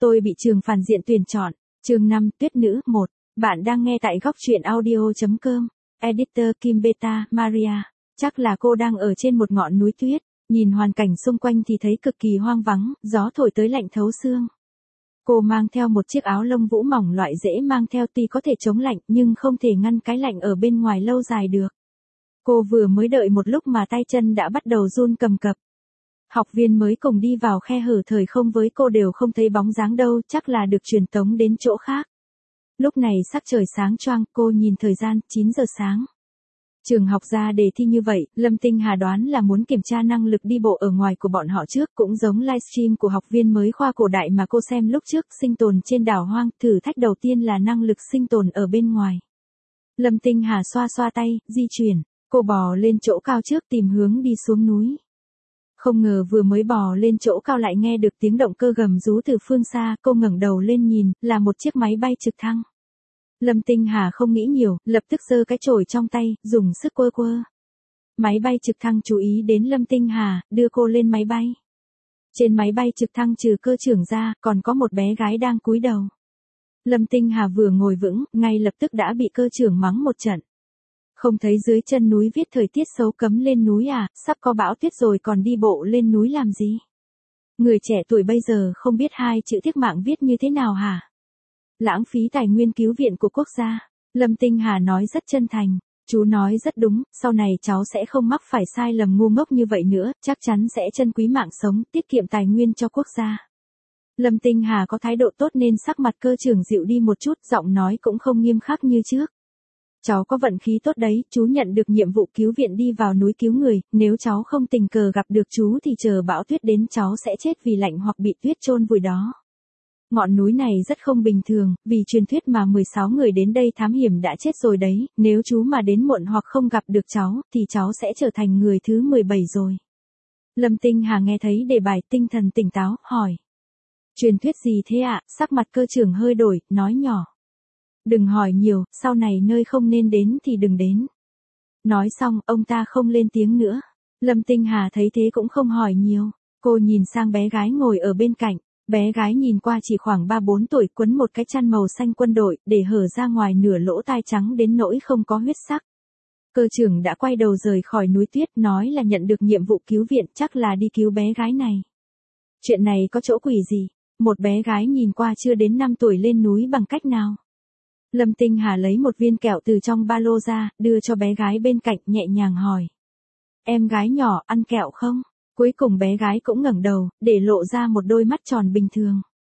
Tôi bị trường phản diện tuyển chọn. Chương 5, Tuyết nữ 1. Bạn đang nghe tại góc truyện audio.com. Editor Kim Beta, Maria. Chắc là cô đang ở trên một ngọn núi tuyết. Nhìn hoàn cảnh xung quanh thì thấy cực kỳ hoang vắng, gió thổi tới lạnh thấu xương. Cô mang theo một chiếc áo lông vũ mỏng loại dễ mang theo, tuy có thể chống lạnh nhưng không thể ngăn cái lạnh ở bên ngoài lâu dài được. Cô vừa mới đợi một lúc mà tay chân đã bắt đầu run cầm cập. Học viên mới cùng đi vào khe hở thời không với cô đều không thấy bóng dáng đâu, chắc là được truyền tống đến chỗ khác. Lúc này sắc trời sáng choang, cô nhìn thời gian, 9 giờ sáng. Trường học ra đề thi như vậy, Lâm Tinh Hà đoán là muốn kiểm tra năng lực đi bộ ở ngoài của bọn họ trước, cũng giống livestream của học viên mới khoa cổ đại mà cô xem lúc trước, sinh tồn trên đảo hoang, thử thách đầu tiên là năng lực sinh tồn ở bên ngoài. Lâm Tinh Hà xoa xoa tay, di chuyển, cô bò lên chỗ cao trước tìm hướng đi xuống núi. Không ngờ vừa mới bò lên chỗ cao lại nghe được tiếng động cơ gầm rú từ phương xa, cô ngẩng đầu lên nhìn, là một chiếc máy bay trực thăng. Lâm Tinh Hà không nghĩ nhiều, lập tức giơ cái chổi trong tay, dùng sức quơ quơ. Máy bay trực thăng chú ý đến Lâm Tinh Hà, đưa cô lên máy bay. Trên máy bay trực thăng trừ cơ trưởng ra, còn có một bé gái đang cúi đầu. Lâm Tinh Hà vừa ngồi vững, ngay lập tức đã bị cơ trưởng mắng một trận. Không thấy dưới chân núi viết thời tiết xấu cấm lên núi à, sắp có bão tuyết rồi còn đi bộ lên núi làm gì? Người trẻ tuổi bây giờ không biết hai chữ thiệt mạng viết như thế nào hả? Lãng phí tài nguyên cứu viện của quốc gia. Lâm Tinh Hà nói rất chân thành. Chú nói rất đúng, sau này cháu sẽ không mắc phải sai lầm ngu ngốc như vậy nữa, chắc chắn sẽ trân quý mạng sống, tiết kiệm tài nguyên cho quốc gia. Lâm Tinh Hà có thái độ tốt nên sắc mặt cơ trưởng dịu đi một chút, giọng nói cũng không nghiêm khắc như trước. Cháu có vận khí tốt đấy, chú nhận được nhiệm vụ cứu viện đi vào núi cứu người, nếu cháu không tình cờ gặp được chú thì chờ bão tuyết đến cháu sẽ chết vì lạnh hoặc bị tuyết chôn vùi đó. Ngọn núi này rất không bình thường, vì truyền thuyết mà 16 người đến đây thám hiểm đã chết rồi đấy, nếu chú mà đến muộn hoặc không gặp được cháu, thì cháu sẽ trở thành người thứ 17 rồi. Lâm Tinh Hà nghe thấy đề bài, tinh thần tỉnh táo, hỏi. Truyền thuyết gì thế ạ? Sắc mặt cơ trưởng hơi đổi, nói nhỏ. Đừng hỏi nhiều, sau này nơi không nên đến thì đừng đến. Nói xong, ông ta không lên tiếng nữa. Lâm Tinh Hà thấy thế cũng không hỏi nhiều. Cô nhìn sang bé gái ngồi ở bên cạnh. Bé gái nhìn qua chỉ khoảng 3-4 tuổi, quấn một cái chăn màu xanh quân đội, để hở ra ngoài nửa lỗ tai trắng đến nỗi không có huyết sắc. Cơ trưởng đã quay đầu rời khỏi núi tuyết, nói là nhận được nhiệm vụ cứu viện, chắc là đi cứu bé gái này. Chuyện này có chỗ quỷ gì? Một bé gái nhìn qua chưa đến 5 tuổi lên núi bằng cách nào? Lâm Tinh Hà lấy một viên kẹo từ trong ba lô ra, đưa cho bé gái bên cạnh, nhẹ nhàng hỏi. Em gái nhỏ, ăn kẹo không? Cuối cùng bé gái cũng ngẩng đầu, để lộ ra một đôi mắt tròn bình thường.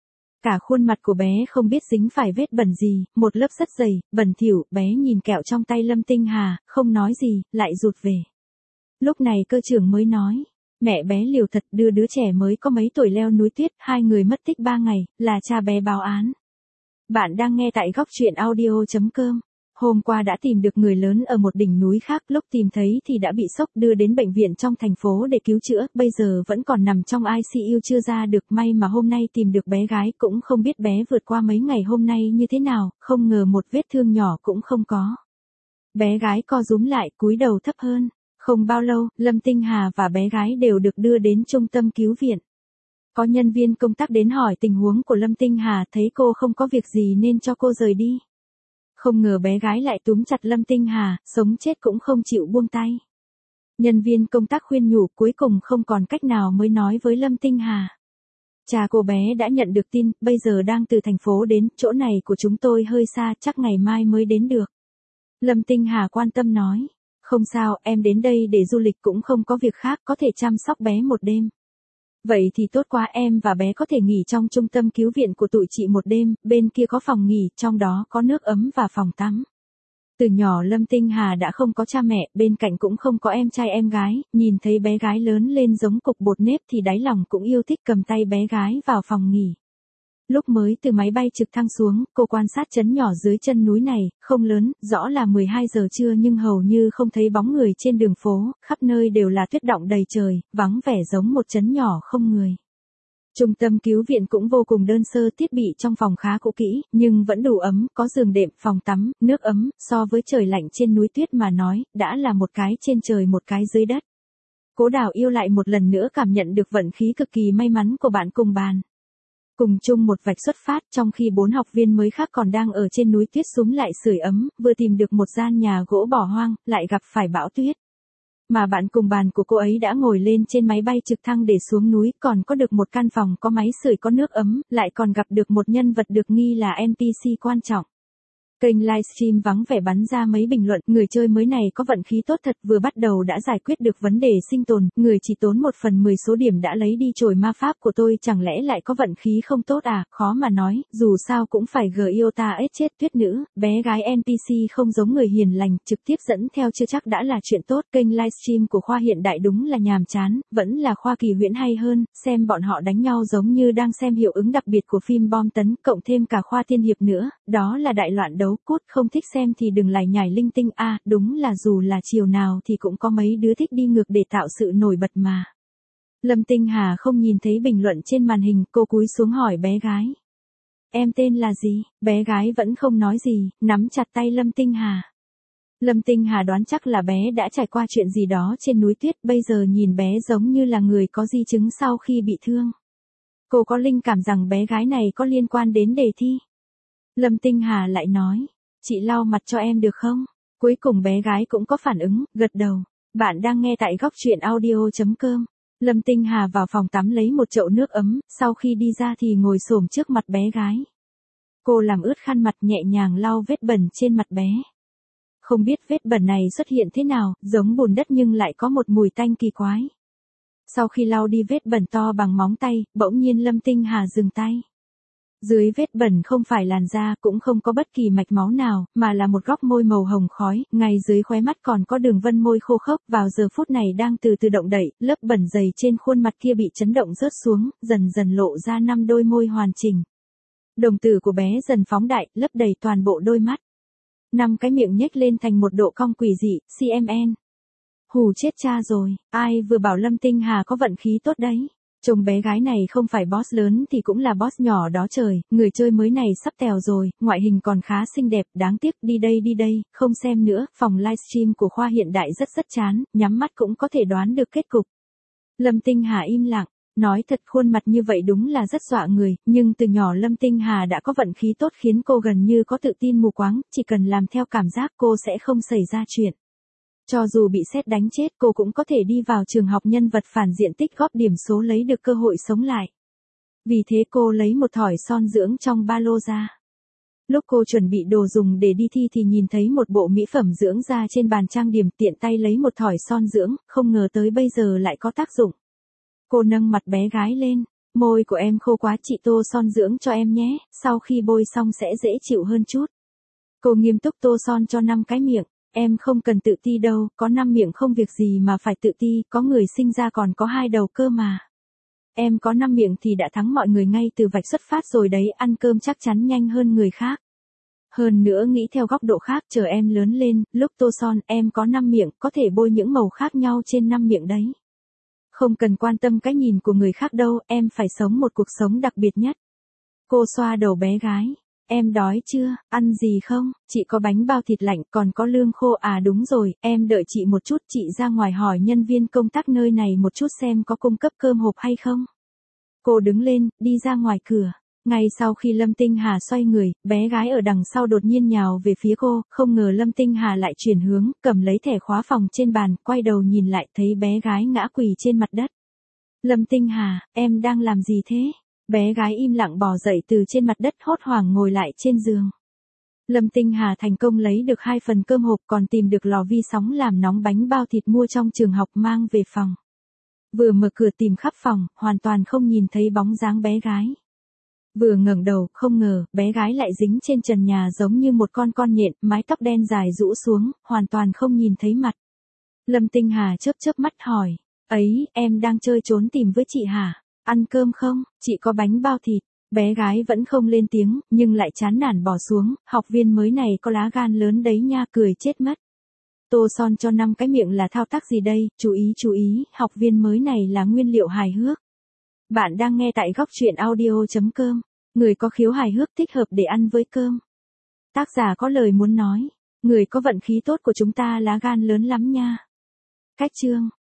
Cả khuôn mặt của bé không biết dính phải vết bẩn gì, một lớp rất dày, bẩn thỉu, bé nhìn kẹo trong tay Lâm Tinh Hà, không nói gì, lại rụt về. Lúc này cơ trưởng mới nói, mẹ bé liều thật, đưa đứa trẻ mới có mấy tuổi leo núi tuyết, 2 người mất tích 3 ngày, là cha bé báo án. Bạn đang nghe tại góc truyện audio.com. Hôm qua đã tìm được người lớn ở một đỉnh núi khác, lúc tìm thấy thì đã bị sốc đưa đến bệnh viện trong thành phố để cứu chữa, bây giờ vẫn còn nằm trong ICU chưa ra được, may mà hôm nay tìm được bé gái, cũng không biết bé vượt qua mấy ngày hôm nay như thế nào, không ngờ một vết thương nhỏ cũng không có. Bé gái co rúm lại, cúi đầu thấp hơn. Không bao lâu, Lâm Tinh Hà và bé gái đều được đưa đến trung tâm cứu viện. Có nhân viên công tác đến hỏi tình huống của Lâm Tinh Hà, thấy cô không có việc gì nên cho cô rời đi. Không ngờ bé gái lại túm chặt Lâm Tinh Hà, sống chết cũng không chịu buông tay. Nhân viên công tác khuyên nhủ, cuối cùng không còn cách nào mới nói với Lâm Tinh Hà. Cha cô bé đã nhận được tin, bây giờ đang từ thành phố đến, chỗ này của chúng tôi hơi xa, chắc ngày mai mới đến được. Lâm Tinh Hà quan tâm nói, không sao, em đến đây để du lịch cũng không có việc khác, có thể chăm sóc bé một đêm. Vậy thì tốt quá, em và bé có thể nghỉ trong trung tâm cứu viện của tụi chị một đêm, bên kia có phòng nghỉ, trong đó có nước ấm và phòng tắm. Từ nhỏ Lâm Tinh Hà đã không có cha mẹ, bên cạnh cũng không có em trai em gái, nhìn thấy bé gái lớn lên giống cục bột nếp thì đáy lòng cũng yêu thích, cầm tay bé gái vào phòng nghỉ. Lúc mới từ máy bay trực thăng xuống, cô quan sát trấn nhỏ dưới chân núi này, không lớn, rõ là 12 giờ trưa nhưng hầu như không thấy bóng người trên đường phố, khắp nơi đều là tuyết đọng đầy trời, vắng vẻ giống một trấn nhỏ không người. Trung tâm cứu viện cũng vô cùng đơn sơ, thiết bị trong phòng khá cũ kỹ, nhưng vẫn đủ ấm, có giường đệm, phòng tắm, nước ấm, so với trời lạnh trên núi tuyết mà nói, đã là một cái trên trời một cái dưới đất. Cố Đào yêu lại một lần nữa cảm nhận được vận khí cực kỳ may mắn của bạn cùng bàn. Cùng chung một vạch xuất phát, trong khi 4 học viên mới khác còn đang ở trên núi tuyết súm lại sưởi ấm, vừa tìm được một gian nhà gỗ bỏ hoang, lại gặp phải bão tuyết. Mà bạn cùng bàn của cô ấy đã ngồi lên trên máy bay trực thăng để xuống núi, còn có được một căn phòng có máy sưởi có nước ấm, lại còn gặp được một nhân vật được nghi là NPC quan trọng. Kênh livestream vắng vẻ bắn ra mấy bình luận, người chơi mới này có vận khí tốt thật, vừa bắt đầu đã giải quyết được vấn đề sinh tồn, người chỉ tốn 1/10 số điểm đã lấy đi chổi ma pháp của tôi, chẳng lẽ lại có vận khí không tốt à, khó mà nói, dù sao cũng phải Giota ết chết tuyết nữ, bé gái NPC không giống người hiền lành, trực tiếp dẫn theo chưa chắc đã là chuyện tốt, kênh livestream của khoa hiện đại đúng là nhàm chán, vẫn là khoa kỳ huyễn hay hơn, xem bọn họ đánh nhau giống như đang xem hiệu ứng đặc biệt của phim bom tấn, cộng thêm cả khoa tiên hiệp nữa, đó là đại loạn đấu cút, không thích xem thì đừng lải nhải linh tinh a, đúng là dù là chiều nào thì cũng có mấy đứa thích đi ngược để tạo sự nổi bật mà. Lâm Tinh Hà không nhìn thấy bình luận trên màn hình, cô cúi xuống hỏi bé gái. Em tên là gì? Bé gái vẫn không nói gì, nắm chặt tay Lâm Tinh Hà. Lâm Tinh Hà đoán chắc là bé đã trải qua chuyện gì đó trên núi tuyết, bây giờ nhìn bé giống như là người có di chứng sau khi bị thương. Cô có linh cảm rằng bé gái này có liên quan đến đề thi. Lâm Tinh Hà lại nói, chị lau mặt cho em được không? Cuối cùng bé gái cũng có phản ứng, gật đầu. Bạn đang nghe tại góc truyện audio.com. Lâm Tinh Hà vào phòng tắm lấy một chậu nước ấm, sau khi đi ra thì ngồi xổm trước mặt bé gái. Cô làm ướt khăn mặt nhẹ nhàng lau vết bẩn trên mặt bé. Không biết vết bẩn này xuất hiện thế nào, giống bùn đất nhưng lại có một mùi tanh kỳ quái. Sau khi lau đi vết bẩn to bằng móng tay, bỗng nhiên Lâm Tinh Hà dừng tay. Dưới vết bẩn không phải làn da, cũng không có bất kỳ mạch máu nào, mà là một góc môi màu hồng khói, ngay dưới khóe mắt còn có đường vân môi khô khốc, vào giờ phút này đang từ từ động đậy, lớp bẩn dày trên khuôn mặt kia bị chấn động rớt xuống, dần dần lộ ra 5 đôi môi hoàn chỉnh. Đồng tử của bé dần phóng đại, lấp đầy toàn bộ đôi mắt. 5 cái miệng nhếch lên thành một độ cong quỷ dị, CMN. Hù chết cha rồi, ai vừa bảo Lâm Tinh Hà có vận khí tốt đấy. Chồng bé gái này không phải boss lớn thì cũng là boss nhỏ đó trời, người chơi mới này sắp tèo rồi, ngoại hình còn khá xinh đẹp, đáng tiếc, đi đây, không xem nữa, phòng livestream của khoa hiện đại rất chán, nhắm mắt cũng có thể đoán được kết cục. Lâm Tinh Hà im lặng, nói thật khuôn mặt như vậy đúng là rất dọa người, nhưng từ nhỏ Lâm Tinh Hà đã có vận khí tốt khiến cô gần như có tự tin mù quáng, chỉ cần làm theo cảm giác cô sẽ không xảy ra chuyện. Cho dù bị sét đánh chết cô cũng có thể đi vào trường học nhân vật phản diện tích góp điểm số lấy được cơ hội sống lại. Vì thế cô lấy một thỏi son dưỡng trong ba lô ra. Lúc cô chuẩn bị đồ dùng để đi thi thì nhìn thấy một bộ mỹ phẩm dưỡng da trên bàn trang điểm, tiện tay lấy một thỏi son dưỡng, không ngờ tới bây giờ lại có tác dụng. Cô nâng mặt bé gái lên, môi của em khô quá, chị tô son dưỡng cho em nhé, sau khi bôi xong sẽ dễ chịu hơn chút. Cô nghiêm túc tô son cho 5 cái miệng. Em không cần tự ti đâu, có 5 miệng không việc gì mà phải tự ti, có người sinh ra còn có 2 đầu cơ mà. Em có 5 miệng thì đã thắng mọi người ngay từ vạch xuất phát rồi đấy, ăn cơm chắc chắn nhanh hơn người khác. Hơn nữa nghĩ theo góc độ khác, chờ em lớn lên, lúc tô son, em có 5 miệng, có thể bôi những màu khác nhau trên 5 miệng đấy. Không cần quan tâm cái nhìn của người khác đâu, em phải sống một cuộc sống đặc biệt nhất. Cô xoa đầu bé gái. Em đói chưa, ăn gì không? Chị có bánh bao thịt lạnh, còn có lương khô à, đúng rồi, em đợi chị một chút, chị ra ngoài hỏi nhân viên công tác nơi này một chút xem có cung cấp cơm hộp hay không. Cô đứng lên, đi ra ngoài cửa. Ngay sau khi Lâm Tinh Hà xoay người, bé gái ở đằng sau đột nhiên nhào về phía cô, không ngờ Lâm Tinh Hà lại chuyển hướng, cầm lấy thẻ khóa phòng trên bàn, quay đầu nhìn lại thấy bé gái ngã quỳ trên mặt đất. Lâm Tinh Hà, em đang làm gì thế? Bé gái im lặng bò dậy từ trên mặt đất, hốt hoảng ngồi lại trên giường. Lâm Tinh Hà thành công lấy được 2 phần cơm hộp, còn tìm được lò vi sóng làm nóng bánh bao thịt mua trong trường học mang về phòng. Vừa mở cửa tìm khắp phòng, hoàn toàn không nhìn thấy bóng dáng bé gái. Vừa ngẩng đầu, không ngờ, bé gái lại dính trên trần nhà giống như một con nhện, mái tóc đen dài rũ xuống, hoàn toàn không nhìn thấy mặt. Lâm Tinh Hà chớp mắt hỏi, ấy, em đang chơi trốn tìm với chị hả? Ăn cơm không, chị có bánh bao thịt. Bé gái vẫn không lên tiếng, nhưng lại chán nản bỏ xuống, học viên mới này có lá gan lớn đấy nha, cười chết mất. Tô son cho 5 cái miệng là thao tác gì đây, chú ý, học viên mới này là nguyên liệu hài hước. Bạn đang nghe tại góc truyện audio.com, người có khiếu hài hước thích hợp để ăn với cơm. Tác giả có lời muốn nói, người có vận khí tốt của chúng ta lá gan lớn lắm nha. Cách chương